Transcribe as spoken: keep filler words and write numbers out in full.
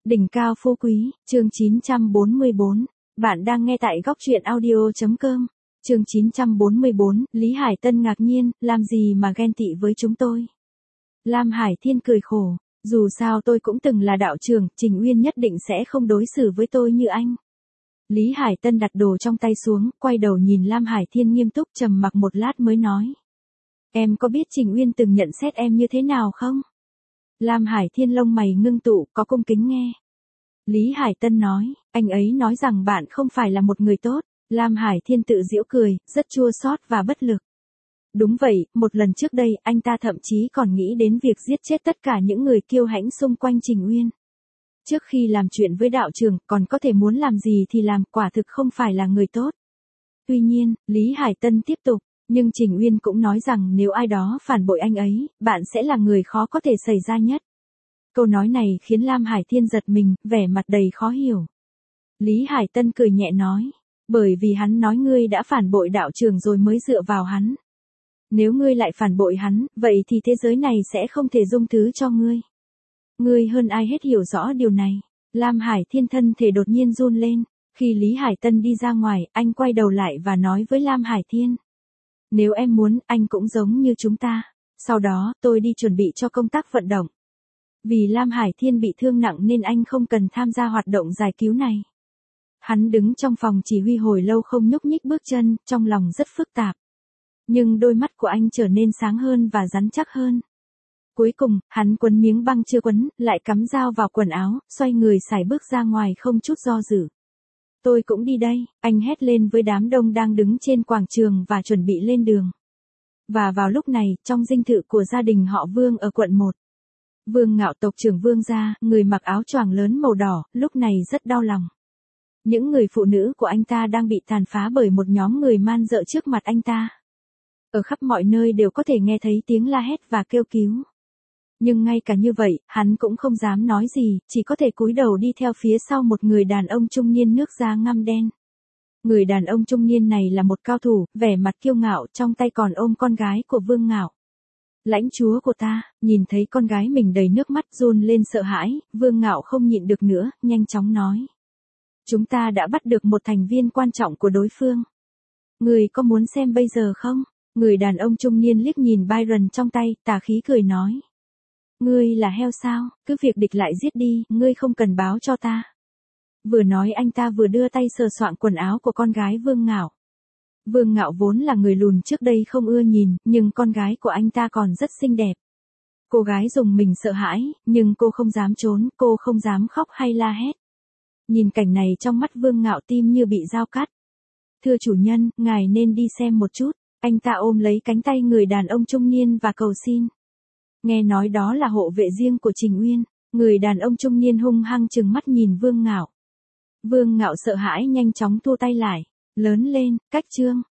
Đỉnh cao phú quý, chương chín trăm bốn mươi bốn. Bạn đang nghe tại góc truyện audio.com. Chương chín trăm bốn mươi bốn, Lý Hải Tân ngạc nhiên, làm gì mà ghen tị với chúng tôi. Lam Hải Thiên cười khổ, dù sao tôi cũng từng là đạo trưởng, Trình Uyên nhất định sẽ không đối xử với tôi như anh. Lý Hải Tân đặt đồ trong tay xuống, quay đầu nhìn Lam Hải Thiên nghiêm túc trầm mặc một lát mới nói. Em có biết Trình Uyên từng nhận xét em như thế nào không? Lam Hải Thiên lông mày ngưng tụ, có cung kính nghe. Lý Hải Tân nói, anh ấy nói rằng bạn không phải là một người tốt. Lam Hải Thiên tự giễu cười, rất chua xót và bất lực. Đúng vậy, một lần trước đây, anh ta thậm chí còn nghĩ đến việc giết chết tất cả những người kiêu hãnh xung quanh Trình Uyên. Trước khi làm chuyện với đạo trưởng, còn có thể muốn làm gì thì làm, quả thực không phải là người tốt. Tuy nhiên, Lý Hải Tân tiếp tục, nhưng Trình Uyên cũng nói rằng nếu ai đó phản bội anh ấy, bạn sẽ là người khó có thể xảy ra nhất. Câu nói này khiến Lam Hải Thiên giật mình, vẻ mặt đầy khó hiểu. Lý Hải Tân cười nhẹ nói, bởi vì hắn nói ngươi đã phản bội đạo trưởng rồi mới dựa vào hắn. Nếu ngươi lại phản bội hắn, vậy thì thế giới này sẽ không thể dung thứ cho ngươi. Ngươi hơn ai hết hiểu rõ điều này. Lam Hải Thiên thân thể đột nhiên run lên. Khi Lý Hải Tân đi ra ngoài, anh quay đầu lại và nói với Lam Hải Thiên. Nếu em muốn, anh cũng giống như chúng ta. Sau đó, tôi đi chuẩn bị cho công tác vận động. Vì Lam Hải Thiên bị thương nặng nên anh không cần tham gia hoạt động giải cứu này. Hắn đứng trong phòng chỉ huy hồi lâu không nhúc nhích bước chân, trong lòng rất phức tạp. Nhưng đôi mắt của anh trở nên sáng hơn và rắn chắc hơn. Cuối cùng, hắn quấn miếng băng chưa quấn, lại cắm dao vào quần áo, xoay người sải bước ra ngoài không chút do dự. Tôi cũng đi đây, anh hét lên với đám đông đang đứng trên quảng trường và chuẩn bị lên đường. Và vào lúc này, trong dinh thự của gia đình họ Vương ở quận một. Vương Ngạo tộc trưởng Vương gia, người mặc áo choàng lớn màu đỏ, lúc này rất đau lòng. Những người phụ nữ của anh ta đang bị tàn phá bởi một nhóm người man dợ trước mặt anh ta. Ở khắp mọi nơi đều có thể nghe thấy tiếng la hét và kêu cứu. Nhưng ngay cả như vậy, hắn cũng không dám nói gì, chỉ có thể cúi đầu đi theo phía sau một người đàn ông trung niên nước da ngăm đen. Người đàn ông trung niên này là một cao thủ, vẻ mặt kiêu ngạo, trong tay còn ôm con gái của Vương Ngạo. Lãnh chúa của ta, nhìn thấy con gái mình đầy nước mắt run lên sợ hãi, Vương Ngạo không nhịn được nữa, nhanh chóng nói. Chúng ta đã bắt được một thành viên quan trọng của đối phương. Người có muốn xem bây giờ không? Người đàn ông trung niên liếc nhìn Byron trong tay, tà khí cười nói. Ngươi là heo sao, cứ việc địch lại giết đi, ngươi không cần báo cho ta. Vừa nói anh ta vừa đưa tay sờ soạng quần áo của con gái Vương Ngạo. Vương Ngạo vốn là người lùn trước đây không ưa nhìn, nhưng con gái của anh ta còn rất xinh đẹp. Cô gái dùng mình sợ hãi, nhưng cô không dám trốn, cô không dám khóc hay la hét. Nhìn cảnh này trong mắt Vương Ngạo tim như bị dao cắt. Thưa chủ nhân, ngài nên đi xem một chút. Anh ta ôm lấy cánh tay người đàn ông trung niên và cầu xin. Nghe nói đó là hộ vệ riêng của Trình Uyên. Người đàn ông trung niên hung hăng trừng mắt nhìn Vương Ngạo. Vương Ngạo sợ hãi nhanh chóng thua tay lại. Lớn lên, cách chương.